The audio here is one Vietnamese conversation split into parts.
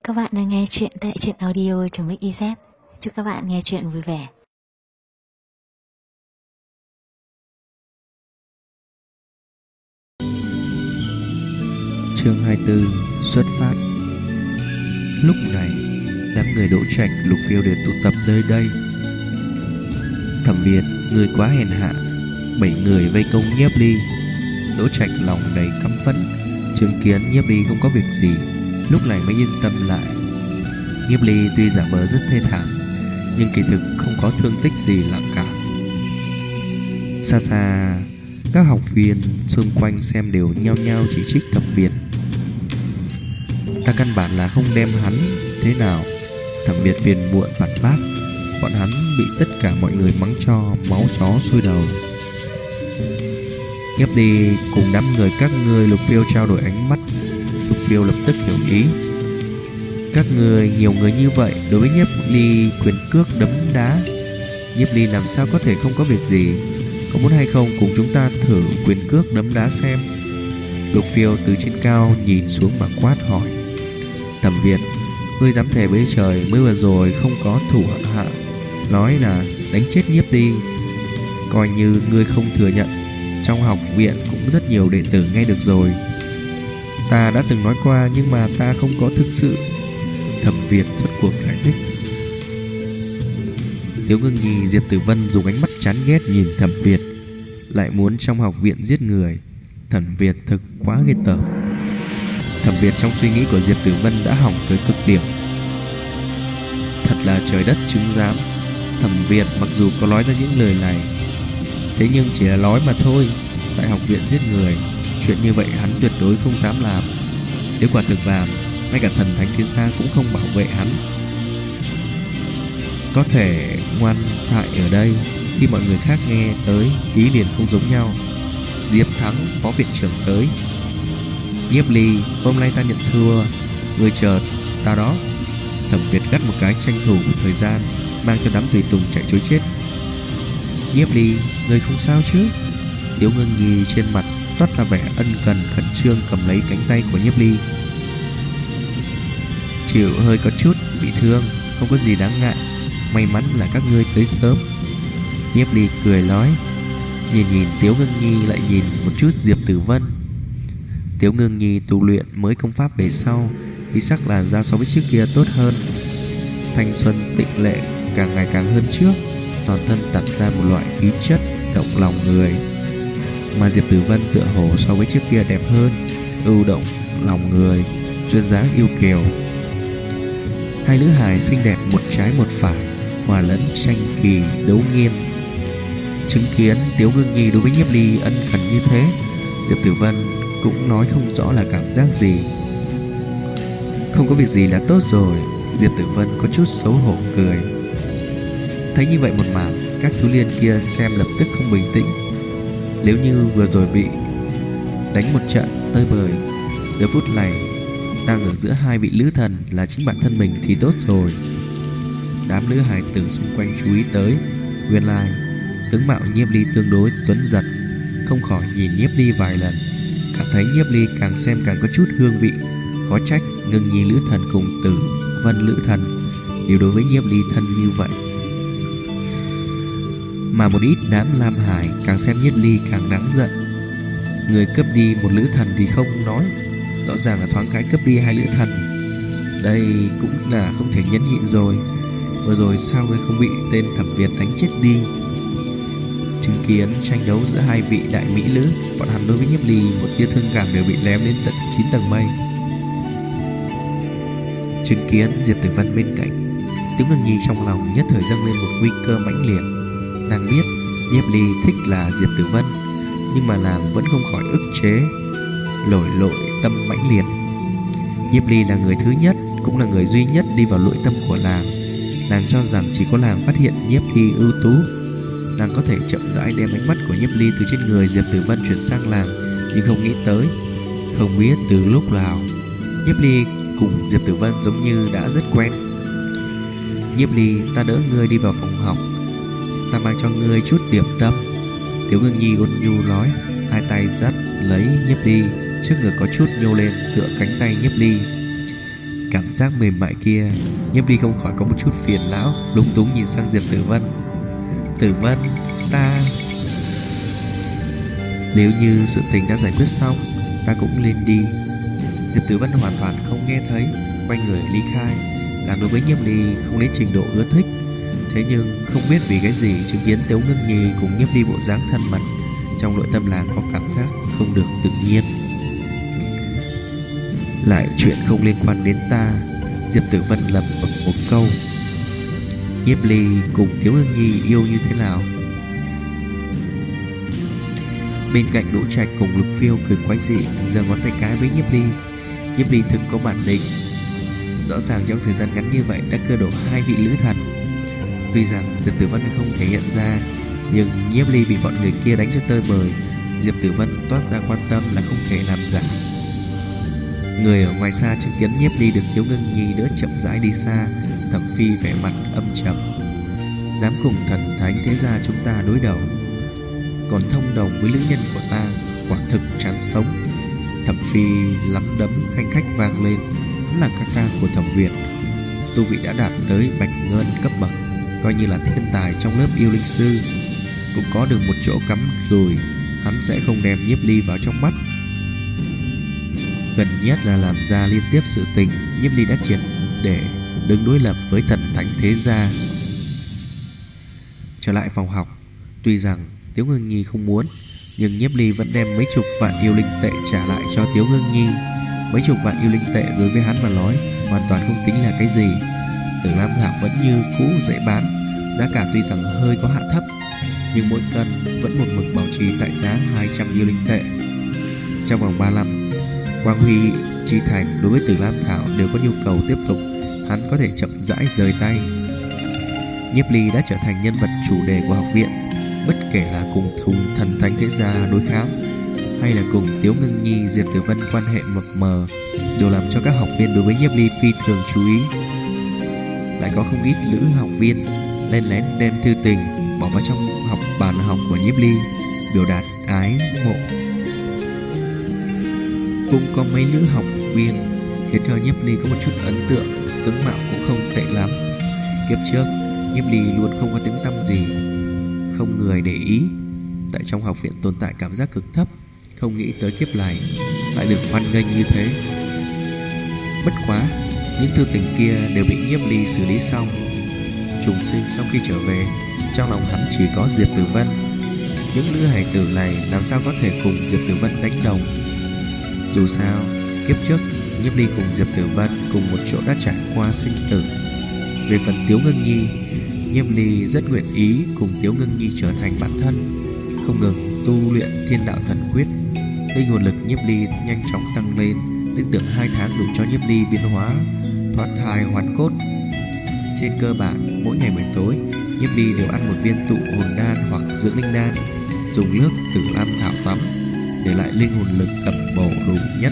Các bạn đang nghe chuyện tại truyện audio.mix.iz. Chúc các bạn nghe chuyện vui vẻ. Chương 24 xuất phát. Lúc này, đám người Đỗ Trạch, Lục Phiêu đều tụ tập nơi đây. Thẩm Việt, người quá hèn hạ. 7 người vây công Nhiếp Ly. Đỗ Trạch lòng đầy căm phẫn, chứng kiến Nhiếp Ly không có việc gì, lúc này mới yên tâm lại. Nhiếp Ly tuy giả vờ rất thê thảm, nhưng kỳ thực không có thương tích gì lạ cả. Xa xa, các học viên xung quanh xem đều nhao nhao chỉ trích Thẩm Việt. Ta căn bản là không đem hắn thế nào. Thẩm Việt phiền muộn phản bác. Bọn hắn bị tất cả mọi người mắng cho máu chó sôi đầu. Nhiếp Ly cùng đám người các ngươi. Lục Phiêu trao đổi ánh mắt. Lục Phiêu lập tức hiểu ý. Các người nhiều người như vậy, đối với Nhiếp Ly quyền cước đấm đá, Nhiếp Ly làm sao có thể không có việc gì? Có muốn hay không cùng chúng ta thử quyền cước đấm đá xem? Lục Phiêu từ trên cao nhìn xuống mà quát hỏi. Thẩm Việt, ngươi dám thề với trời mới vừa rồi không có thủ hạ nói là đánh chết Nhiếp Ly. Coi như ngươi không thừa nhận, trong học viện cũng rất nhiều đệ tử nghe được rồi. Ta đã từng nói qua, nhưng mà ta không có thực sự. Thẩm Việt xuất cuộc giải thích. Tiếu Ngưng Nhi, Diệp Tử Vân dùng ánh mắt chán ghét nhìn Thẩm Việt, lại muốn trong học viện giết người. Thẩm Việt thực quá ghê tởm. Thẩm Việt trong suy nghĩ của Diệp Tử Vân đã hỏng tới cực điểm. Thật là trời đất chứng giám. Thẩm Việt mặc dù có nói ra những lời này, thế nhưng chỉ là nói mà thôi. Tại học viện giết người, chuyện như vậy hắn tuyệt đối không dám làm. Nếu quả thực làm, ngay cả thần thánh thiên xa cũng không bảo vệ hắn. Có thể ngoan thoại ở đây, khi mọi người khác nghe tới, ý liền không giống nhau. Diệp Thắng, phó viện trưởng tới. Nhiếp Ly, hôm nay ta nhận thua, ngươi chờ ta đó. Thẩm Việt gắt một cái tranh thủ thời gian, mang cho đám tùy tùng chạy trối chết. Nhiếp Ly, ngươi không sao chứ? Tiếu Ngưng Nhi trên mặt toát ra vẻ ân cần khẩn trương, cầm lấy cánh tay của Nhiếp Ly. Chịu hơi có chút bị thương, không có gì đáng ngại. May mắn là các ngươi tới sớm. Nhiếp Ly cười nói. Nhìn Tiếu Ngưng Nhi, lại nhìn một chút Diệp Tử Vân. Tiếu Ngưng Nhi tu luyện mới công pháp về sau, khí sắc làn da so với trước kia tốt hơn, thanh xuân tịnh lệ càng ngày càng hơn trước, toàn thân tản ra một loại khí chất động lòng người. Mà Diệp Tử Vân tựa hồ so với trước kia đẹp hơn, ưu động lòng người, duyên dáng yêu kiều. Hai nữ hài xinh đẹp một trái một phải, hòa lẫn tranh kỳ đấu nghiêm. Chứng kiến Tiếu Ngưng Nhi đối với Nhiếp Ly ân cần như thế, Diệp Tử Vân cũng nói không rõ là cảm giác gì. Không có việc gì là tốt rồi. Diệp Tử Vân có chút xấu hổ cười. Thấy như vậy một màn, các thiếu liên kia xem lập tức không bình tĩnh. Nếu như vừa rồi bị đánh một trận tơi bời, giờ phút này đang ở giữa hai vị lữ thần là chính bản thân mình thì tốt rồi. Đám nữ hài tử xung quanh chú ý tới, nguyên lai tướng mạo Nhiếp Ly tương đối tuấn giật, không khỏi nhìn Nhiếp Ly vài lần, cảm thấy Nhiếp Ly càng xem càng có chút hương vị. Khó trách Ngưng Nhi lữ thần cùng Tử Vân lữ thần đều đối với Nhiếp Ly thân như vậy. Mà một ít đám lam hải càng xem Nhiếp Ly càng đáng giận. Người cướp đi một lữ thần thì không nói, rõ ràng là thoáng cái cướp đi hai lữ thần. Đây cũng là không thể nhẫn nhịn rồi. Vừa rồi sao ngươi không bị tên Thẩm Việt đánh chết đi? Chứng kiến tranh đấu giữa hai vị đại mỹ nữ, bọn hắn đối với Nhiếp Ly một tia thương cảm đều bị ném đến tận 9 tầng mây. Chứng kiến Diệp Tử Vân bên cạnh, Tiếu Ngưng Nhi trong lòng nhất thời dâng lên một nguy cơ mãnh liệt. Nàng biết Nhiếp Ly thích là Diệp Tử Vân, nhưng mà nàng vẫn không khỏi ức chế lội tâm mãnh liệt. Nhiếp Ly là người thứ nhất, cũng là người duy nhất đi vào nội tâm của nàng. Nàng cho rằng chỉ có nàng phát hiện Nhiếp Ly ưu tú, nàng có thể chậm rãi đem ánh mắt của Nhiếp Ly từ trên người Diệp Tử Vân chuyển sang nàng. Nhưng không nghĩ tới, không biết từ lúc nào, Nhiếp Ly cùng Diệp Tử Vân giống như đã rất quen. Nhiếp Ly, ta đỡ ngươi đi vào phòng học, ta mang cho ngươi chút điểm tâm. Tiếu Ngưng Nhi ôn nhu nói, hai tay dắt lấy Nhiếp Ly, trước ngực có chút nhô lên tựa cánh tay Nhiếp Ly. cảm giác mềm mại kia, Nhiếp Ly không khỏi có một chút phiền não, lúng túng nhìn sang Diệp Tử Vân. Tử Vân, ta... Nếu như sự tình đã giải quyết xong, ta cũng lên đi. Diệp Tử Vân hoàn toàn không nghe thấy, quay người ly khai, làm đối với Nhiếp Ly không đến trình độ ưa thích. Thế nhưng không biết vì cái gì, chứng kiến Tiếu Ngưng Nhi cùng Nhiếp Ly bộ dáng thân mật, trong nội tâm làng có cảm giác không được tự nhiên. Lại chuyện không liên quan đến ta, Diệp Tử Vân lẩm bẩm một câu. Nhiếp Ly cùng Tiếu Ngưng Nhi yêu như thế nào? Bên cạnh Đỗ Trạch cùng Lục Phiêu cười quái dị, giơ ngón tay cái với Nhiếp Ly. Nhiếp Ly thực có bản lĩnh, rõ ràng trong thời gian ngắn như vậy đã cưa đổ 2 vị lữ thần. Tuy rằng Diệp Tử Vân không thể hiện ra, nhưng Nhiếp Ly bị bọn người kia đánh cho tơi bời, Diệp Tử Vân toát ra quan tâm là không thể làm giả. Người ở ngoài xa chứng kiến Nhiếp Ly được Tiếu Ngưng Nhi đỡ chậm rãi đi xa, Thẩm Phi vẻ mặt âm trầm. Dám cùng thần thánh thế gia chúng ta đối đầu, còn thông đồng với nữ nhân của ta, quả thực chán sống. Thẩm Phi lắm đấm khanh khách vang lên. Hắn là ca ca của Thẩm Việt, tu vị đã đạt tới bạch ngân cấp bậc, coi như là thiên tài trong lớp yêu linh sư, cũng có được một chỗ cắm rồi. Hắn sẽ không đem Nhiếp Ly vào trong mắt. Gần nhất là làm ra liên tiếp sự tình, Nhiếp Ly đã triệt để đứng đối lập với thần thánh thế gia. Trở lại phòng học, tuy rằng Tiếu Ngưng Nhi không muốn, nhưng Nhiếp Ly vẫn đem mấy chục vạn yêu linh tệ trả lại cho Tiếu Ngưng Nhi. Mấy chục vạn yêu linh tệ đối với hắn mà nói hoàn toàn không tính là cái gì. Tử Lam Thảo vẫn như cũ dễ bán, giá cả tuy rằng hơi có hạ thấp, nhưng mỗi cân vẫn một mực bảo trì tại giá 200 yêu linh tệ. Trong vòng 3 năm, Quang Huy, Chi Thành đối với Tử Lam Thảo đều có nhu cầu tiếp tục, hắn có thể chậm rãi rời tay. Nhiếp Ly đã trở thành nhân vật chủ đề của học viện, bất kể là cùng thần thánh thế gia đối kháng hay là cùng Tiếu Ngưng Nhi, Diệp Tử Vân quan hệ mập mờ, đều làm cho các học viên đối với Nhiếp Ly phi thường chú ý. Lại có không ít nữ học viên len lén đem thư tình bỏ vào trong học bàn học của Nhiếp Ly, biểu đạt ái mộ. Cũng có mấy nữ học viên khiến cho Nhiếp Ly có một chút ấn tượng, tướng mạo cũng không tệ lắm. Kiếp trước Nhiếp Ly luôn không có tiếng tăm gì, không người để ý, tại trong học viện tồn tại cảm giác cực thấp. Không nghĩ tới kiếp này lại được hoan nghênh như thế. Bất quá, những thư tình kia đều bị Nhiếp Ly xử lý xong. Trùng sinh sau khi trở về, trong lòng hắn chỉ có Diệp Tử Vân. Những nữ hài tử này làm sao có thể cùng Diệp Tử Vân đánh đồng. Dù sao, kiếp trước Nhiếp Ly cùng Diệp Tử Vân cùng một chỗ đã trải qua sinh tử. Về phần Tiếu Ngưng Nhi, Nhiếp Ly rất nguyện ý cùng Tiếu Ngưng Nhi trở thành bạn thân, không ngừng tu luyện Thiên Đạo Thần Quyết. Linh hồn lực Nhiếp Ly nhanh chóng tăng lên, tin tưởng 2 tháng đủ cho Nhiếp Ly biến hóa, thoát thai hoàn cốt. Trên cơ bản, mỗi ngày buổi tối, Nhiếp Ly đều ăn một viên tụ hồn đan hoặc dưỡng linh đan, dùng nước Tử Lam Thảo tắm, để lại linh hồn lực tầm bổ đủ nhất.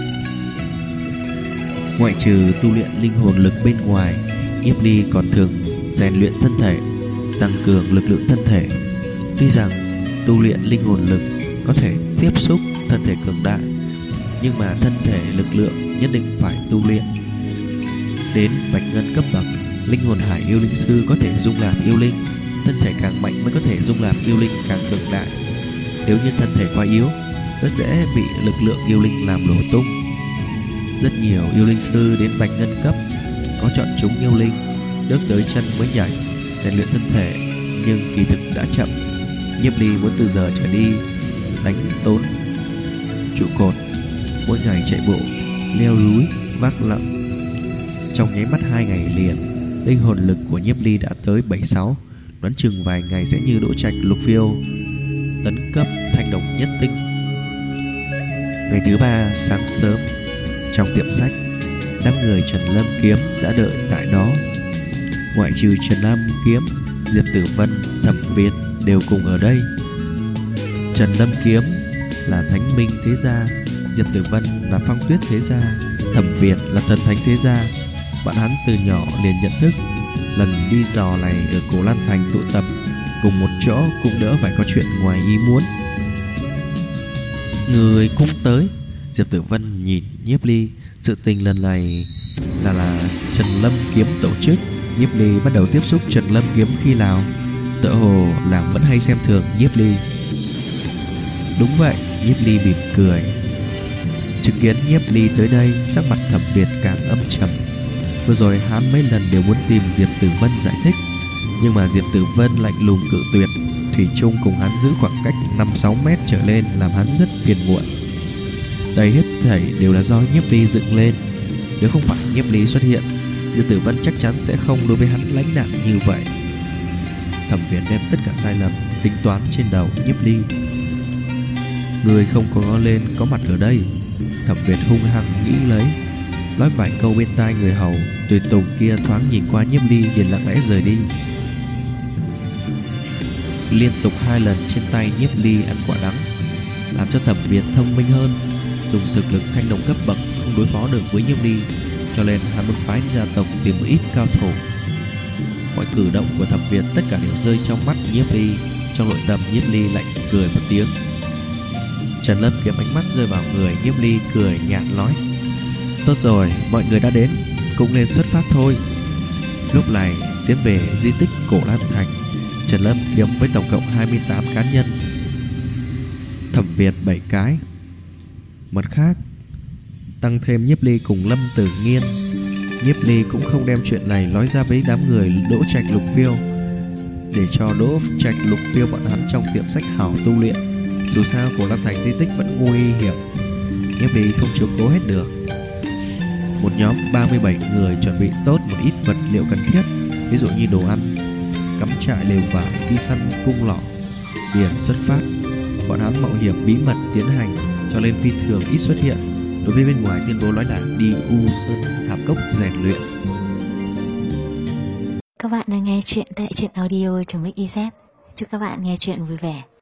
Ngoại trừ tu luyện linh hồn lực bên ngoài, Nhiếp Ly còn thường rèn luyện thân thể, tăng cường lực lượng thân thể. Tuy rằng tu luyện linh hồn lực có thể tiếp xúc thân thể cường đại, nhưng mà thân thể lực lượng nhất định phải tu luyện đến bạch ngân cấp bậc. Linh hồn hải yêu linh sư có thể dung nạp yêu linh, thân thể càng mạnh mới có thể dung nạp yêu linh càng cường đại. Nếu như thân thể quá yếu, rất dễ bị lực lượng yêu linh làm nổ tung. Rất nhiều yêu linh sư đến bạch ngân cấp có chọn chúng yêu linh, bước tới chân mới nhảy, rèn luyện thân thể, nhưng kỳ thực đã chậm. Nhiếp Ly muốn từ giờ trở đi đánh tốn trụ cột, mỗi ngày chạy bộ, leo núi, vác lặng. Trong nháy mắt 2 ngày liền, linh hồn lực của Nhiếp Ly đã tới 76, đoán chừng vài ngày sẽ như Đỗ Trạch, Lục Phiêu tấn cấp thanh đồng nhất tinh. Ngày thứ 3 sáng sớm, trong tiệm sách, đám người Trần Lâm Kiếm đã đợi tại đó. Ngoại trừ Trần Lâm Kiếm, Diệp Tử Vân, Thẩm Việt đều cùng ở đây. Trần Lâm Kiếm là Thánh Minh thế gia, Diệp Tử Vân là Phong Tuyết thế gia, Thẩm Việt là Thần Thánh thế gia. Bọn hắn từ nhỏ liền nhận thức, lần đi dò này ở Cổ Lan Thành tụ tập cùng một chỗ cũng đỡ phải có chuyện ngoài ý muốn. Người cũng tới. Diệp Tử Vân nhìn Nhiếp Ly, sự tình lần này là Trần Lâm Kiếm tổ chức. Nhiếp Ly bắt đầu tiếp xúc Trần Lâm Kiếm khi nào, tựa hồ là vẫn hay xem thường Nhiếp Ly. Đúng vậy, Nhiếp Ly mỉm cười. Chứng kiến Nhiếp Ly tới đây, sắc mặt Thẩm Việt càng âm trầm. Vừa rồi hắn mấy lần đều muốn tìm Diệp Tử Vân giải thích, nhưng mà Diệp Tử Vân lạnh lùng cự tuyệt, thủy chung cùng hắn giữ khoảng cách 5-6 mét trở lên, làm hắn rất phiền muộn. Đây hết thảy đều là do Nhiếp Ly dựng lên. Nếu không phải Nhiếp Ly xuất hiện, Diệp Tử Vân chắc chắn sẽ không đối với hắn lãnh đạm như vậy. Thẩm Việt đem tất cả sai lầm tính toán trên đầu Nhiếp Ly. Người không có lên có mặt ở đây. Thẩm Việt hung hăng nghĩ lấy, nói vài câu bên tai người hầu. Tùy tùng kia thoáng nhìn qua Nhiếp Ly liền lặng lẽ rời đi. Liên tục 2 lần trên tay Nhiếp Ly ăn quả đắng, làm cho Thẩm Việt thông minh hơn, dùng thực lực thanh đồng cấp bậc không đối phó được với Nhiếp Ly, cho nên hắn muốn phái gia tộc tìm một ít cao thủ. Mọi cử động của Thẩm Việt tất cả đều rơi trong mắt Nhiếp Ly. Trong nội tâm Nhiếp Ly lạnh cười một tiếng. Trần Lâm Kiếm ánh mắt rơi vào người Nhiếp Ly, cười nhạt nói: tốt rồi, mọi người đã đến, cũng nên xuất phát thôi. Lúc này tiến về di tích Cổ Lan Thành, Trần Lâm Kiếm với tổng cộng 28 cá nhân, Thẩm Việt 7 cái. Mặt khác tăng thêm Nhiếp Ly cùng Lâm Tử Nghiên. Nhiếp Ly cũng không đem chuyện này nói ra với đám người Đỗ Trạch Lục Phiêu, để cho Đỗ Trạch Lục Phiêu bọn hắn trong tiệm sách hảo tu luyện. Dù sao Cổ Lan Thành di tích vẫn nguy hiểm, Nhiếp Ly không chiếu cố hết được. Một nhóm 37 người chuẩn bị tốt một ít vật liệu cần thiết, ví dụ như đồ ăn, cắm trại, lều vải, đi săn cung lọ, biển xuất phát. Bọn hắn mạo hiểm bí mật tiến hành, cho nên phi thường ít xuất hiện. Đối với bên ngoài tuyên bố nói là đi U Sơn Hạp Cốc rèn luyện. Các bạn đang nghe chuyện tại truyện audio.mix.iz. Chúc các bạn nghe chuyện vui vẻ.